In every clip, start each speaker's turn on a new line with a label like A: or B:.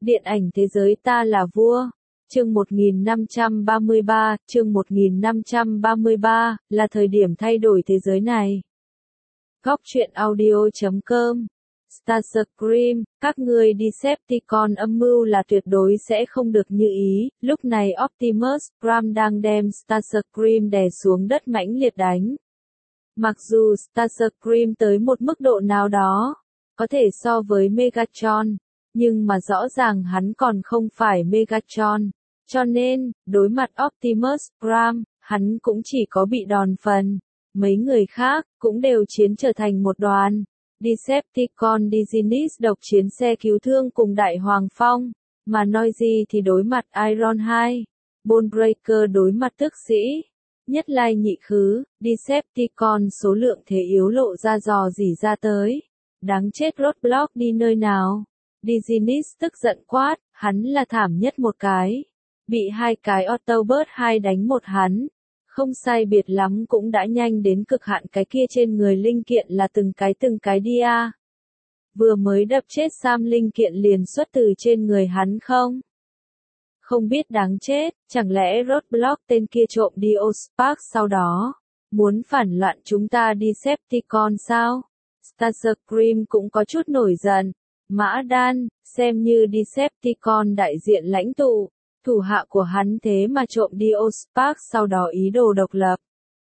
A: Điện ảnh thế giới ta là vua. Chương 1533, là thời điểm thay đổi thế giới này. Góc truyện audio.com. Starscream, các ngươi Decepticon âm mưu là tuyệt đối sẽ không được như ý. Lúc này Optimus Prime đang đem Starscream đè xuống đất mãnh liệt đánh. Mặc dù Starscream tới một mức độ nào đó, có thể so với Megatron, nhưng mà rõ ràng hắn còn không phải Megatron. Cho nên, đối mặt Optimus Prime, hắn cũng chỉ có bị đòn phần. Mấy người khác, cũng đều chiến trở thành một đoàn. Decepticon Diginis độc chiến xe cứu thương cùng Đại Hoàng Phong, mà Noisy thì đối mặt Iron 2. Bonebreaker đối mặt tức sĩ. Nhất lai nhị khứ, Decepticon số lượng thế yếu lộ ra dò dỉ ra tới. Đáng chết Roadblock đi nơi nào? Diginis tức giận quát, hắn là thảm nhất một cái. Bị hai cái Autobot 2 đánh một hắn. Không sai biệt lắm cũng đã nhanh đến cực hạn, cái kia trên người linh kiện là từng cái đi à. Vừa mới đập chết Sam linh kiện liền xuất từ trên người hắn không? Không biết đáng chết, chẳng lẽ Roadblock tên kia trộm đi Ospark sau đó? Muốn phản loạn chúng ta Decepticon sao? Starscream cũng có chút nổi giận. Mã Đan, xem như Decepticon đại diện lãnh tụ. Thủ hạ của hắn thế mà trộm đi Ospark sau đó ý đồ độc lập.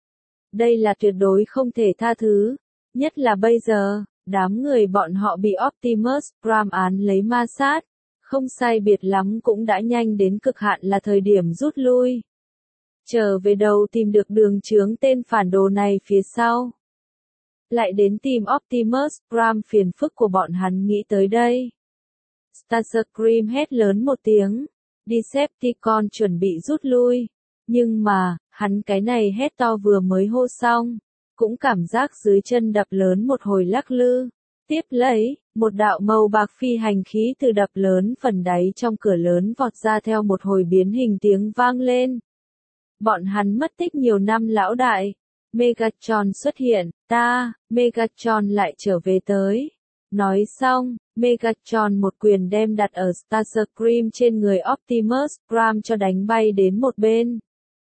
A: Đây là tuyệt đối không thể tha thứ. Nhất là bây giờ, đám người bọn họ bị Optimus Prime án lấy ma sát. Không sai biệt lắm cũng đã nhanh đến cực hạn, là thời điểm rút lui. Trở về đầu tìm được đường chướng tên phản đồ này phía sau. Lại đến tìm Optimus Prime, phiền phức của bọn hắn nghĩ tới đây. Starscream hét lớn một tiếng. Decepticon chuẩn bị rút lui. Nhưng mà, hắn cái này hét to vừa mới hô xong, cũng cảm giác dưới chân đập lớn một hồi lắc lư. Tiếp lấy, một đạo màu bạc phi hành khí từ đập lớn phần đáy trong cửa lớn vọt ra, theo một hồi biến hình tiếng vang lên. Bọn hắn mất tích nhiều năm lão đại. Megatron xuất hiện, Megatron lại trở về tới. Nói xong, Megatron một quyền đem đặt ở Starscream trên người Optimus Prime cho đánh bay đến một bên.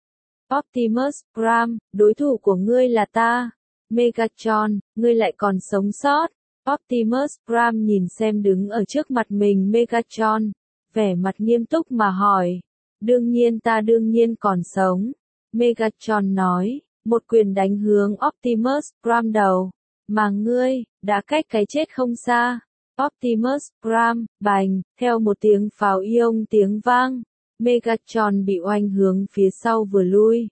A: Optimus Prime, đối thủ của ngươi là ta. Megatron, ngươi lại còn sống sót. Optimus Prime nhìn xem đứng ở trước mặt mình Megatron, vẻ mặt nghiêm túc mà hỏi. Đương nhiên còn sống. Megatron nói, một quyền đánh hướng Optimus Prime đầu. Mà ngươi, đã cách cái chết không xa. Optimus Prime, bành, theo một tiếng pháo ion tiếng vang. Megatron bị oanh hướng phía sau vừa lui.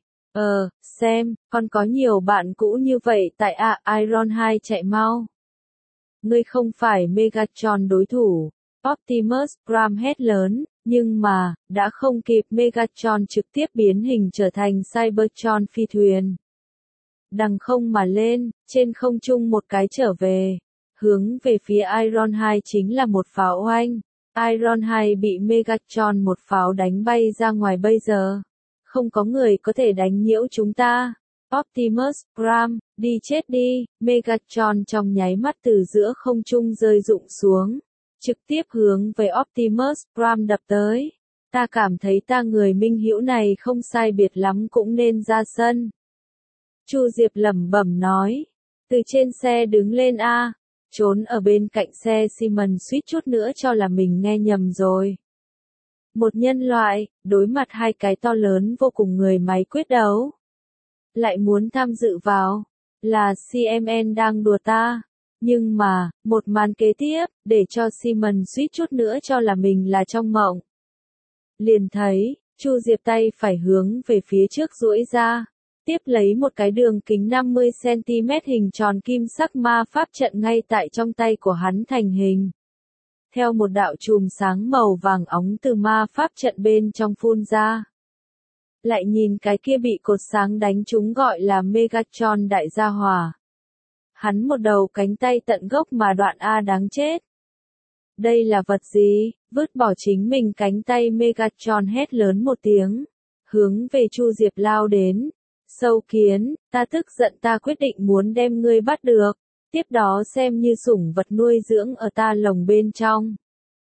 A: Xem, còn có nhiều bạn cũ như vậy tại Iron 2 chạy mau. Ngươi không phải Megatron đối thủ. Optimus Prime hét lớn, nhưng mà, đã không kịp, Megatron trực tiếp biến hình trở thành Cybertron phi thuyền. Đằng không mà lên, trên không trung một cái trở về. Hướng về phía Iron 2 chính là một pháo oanh. Iron 2 bị Megatron một pháo đánh bay ra ngoài, bây giờ. Không có người có thể đánh nhiễu chúng ta. Optimus Prime, đi chết đi. Megatron trong nháy mắt từ giữa không trung rơi rụng xuống. Trực tiếp hướng về Optimus Prime đập tới. Ta cảm thấy ta người minh hữu này không sai biệt lắm cũng nên ra sân. Chu Diệp lẩm bẩm nói. Từ trên xe đứng lên a. Trốn ở bên cạnh xe Simon suýt chút nữa cho là mình nghe nhầm rồi. Một nhân loại, đối mặt hai cái to lớn vô cùng người máy quyết đấu. Lại muốn tham dự vào. Là CMN đang đùa ta. Nhưng mà, một màn kế tiếp, để cho Simon suýt chút nữa cho là mình là trong mộng. Liền thấy, Chu Diệp tay phải hướng về phía trước duỗi ra. Tiếp lấy một cái đường kính 50cm hình tròn kim sắc ma pháp trận ngay tại trong tay của hắn thành hình. Theo một đạo chùm sáng màu vàng óng từ ma pháp trận bên trong phun ra. Lại nhìn cái kia bị cột sáng đánh trúng gọi là Megatron đại gia hỏa. Hắn một đầu cánh tay tận gốc mà đoạn đáng chết. Đây là vật gì? Vứt bỏ chính mình cánh tay, Megatron hét lớn một tiếng. Hướng về Chu Diệp lao đến. Sâu kiến, ta tức giận, ta quyết định muốn đem ngươi bắt được. Tiếp đó xem như sủng vật nuôi dưỡng ở ta lồng bên trong.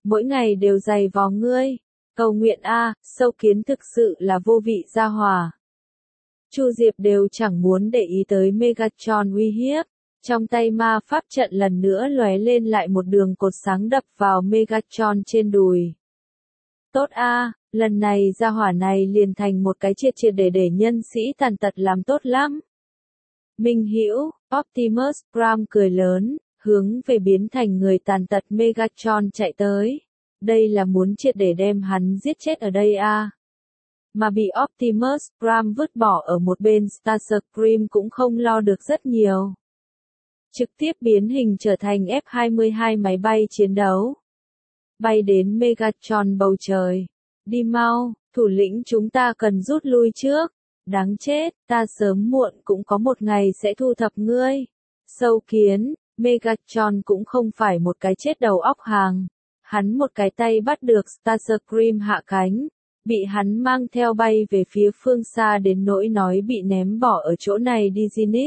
A: mỗi ngày đều giày vò ngươi. Cầu nguyện a, sâu kiến thực sự là vô vị gia hỏa. Chu Diệp đều chẳng muốn để ý tới Megatron uy hiếp. Trong tay ma pháp trận lần nữa lóe lên lại một đường cột sáng đập vào Megatron trên đùi. Tốt a, lần này gia hỏa này liền thành một cái triệt triệt để nhân sĩ tàn tật làm tốt lắm. Minh Hữu, Optimus Prime cười lớn, hướng về biến thành người tàn tật Megatron chạy tới. Đây là muốn triệt để đem hắn giết chết ở đây a. Mà bị Optimus Prime vứt bỏ ở một bên Starscream cũng không lo được rất nhiều. Trực tiếp biến hình trở thành F-22 máy bay chiến đấu. Bay đến Megatron bầu trời. Đi mau, thủ lĩnh chúng ta cần rút lui trước. Đáng chết, ta sớm muộn cũng có một ngày sẽ thu thập ngươi. Sâu kiến, Megatron cũng không phải một cái chết đầu óc hàng. Hắn một cái tay bắt được Starscream hạ cánh. Bị hắn mang theo bay về phía phương xa đến nỗi nói bị ném bỏ ở chỗ này đi Zinnis.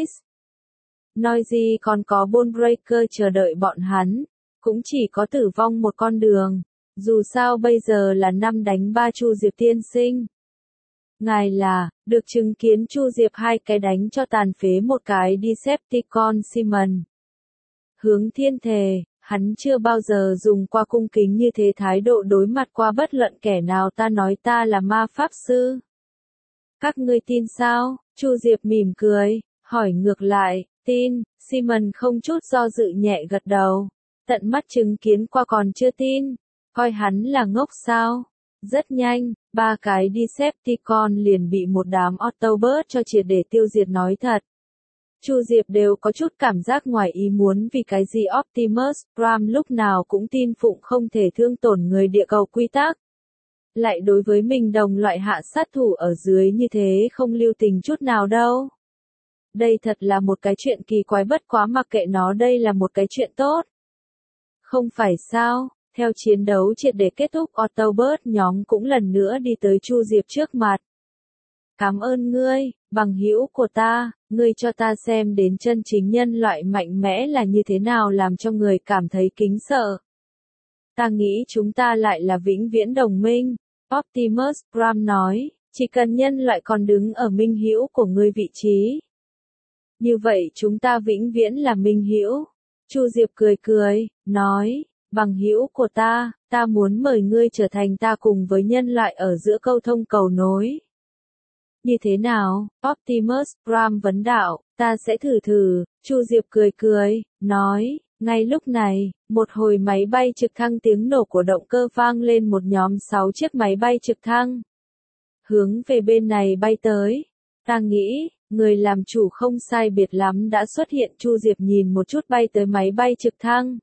A: Noisy còn có Bonebreaker chờ đợi bọn hắn. Cũng chỉ có tử vong một con đường. Dù sao bây giờ là 5-3 Chu Diệp tiên sinh. Ngài là, được chứng kiến Chu Diệp hai cái đánh cho tàn phế một cái Decepticon Simon. Hướng thiên thề, hắn chưa bao giờ dùng qua cung kính như thế thái độ đối mặt qua bất luận kẻ nào. Ta nói ta là ma pháp sư. Các ngươi tin sao? Chu Diệp mỉm cười, hỏi ngược lại, tin. Simon không chút do dự nhẹ gật đầu. Tận mắt chứng kiến qua còn chưa tin. Coi hắn là ngốc sao? Rất nhanh, 3 cái Decepticon liền bị một đám Autobot cho triệt để tiêu diệt nói thật. Chu Diệp đều có chút cảm giác ngoài ý muốn vì cái gì Optimus Prime lúc nào cũng tin phụng không thể thương tổn người địa cầu quy tắc. Lại đối với mình đồng loại hạ sát thủ ở dưới như thế không lưu tình chút nào đâu. Đây thật là một cái chuyện kỳ quái bất quá mặc kệ nó đây là một cái chuyện tốt. Không phải sao? Theo chiến đấu triệt để kết thúc Autobot nhóm cũng lần nữa đi tới Chu Diệp trước mặt. Cảm ơn ngươi, bằng hữu của ta, ngươi cho ta xem đến chân chính nhân loại mạnh mẽ là như thế nào làm cho người cảm thấy kính sợ. Ta nghĩ chúng ta lại là vĩnh viễn đồng minh, Optimus Prime nói, chỉ cần nhân loại còn đứng ở minh hữu của ngươi vị trí. Như vậy chúng ta vĩnh viễn là minh hữu. Chu Diệp cười cười, nói. Bằng hữu của ta, ta muốn mời ngươi trở thành ta cùng với nhân loại ở giữa câu thông cầu nối. Như thế nào? Optimus Prime vấn đạo, ta sẽ thử. Chu Diệp cười cười, nói, ngay lúc này, một hồi máy bay trực thăng tiếng nổ của động cơ vang lên một nhóm 6 chiếc máy bay trực thăng. Hướng về bên này bay tới. Ta nghĩ, người làm chủ không sai biệt lắm đã xuất hiện. Chu Diệp nhìn một chút bay tới máy bay trực thăng.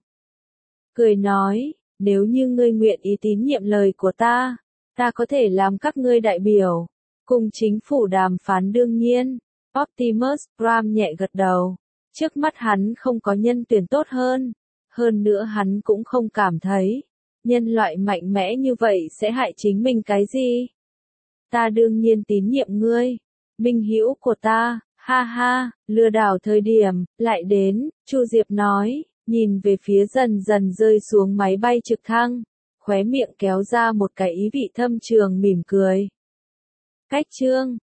A: Cười nói, nếu như ngươi nguyện ý tín nhiệm lời của ta có thể làm các ngươi đại biểu, cùng chính phủ đàm phán đương nhiên. Optimus Prime nhẹ gật đầu, trước mắt hắn không có nhân tuyển tốt hơn nữa hắn cũng không cảm thấy, nhân loại mạnh mẽ như vậy sẽ hại chính mình cái gì. Ta đương nhiên tín nhiệm ngươi, minh hữu của ta, ha ha, lừa đảo thời điểm, lại đến, Chu Diệp nói. Nhìn về phía dần dần rơi xuống máy bay trực thăng, khóe miệng kéo ra một cái ý vị thâm trường mỉm cười. Cách chương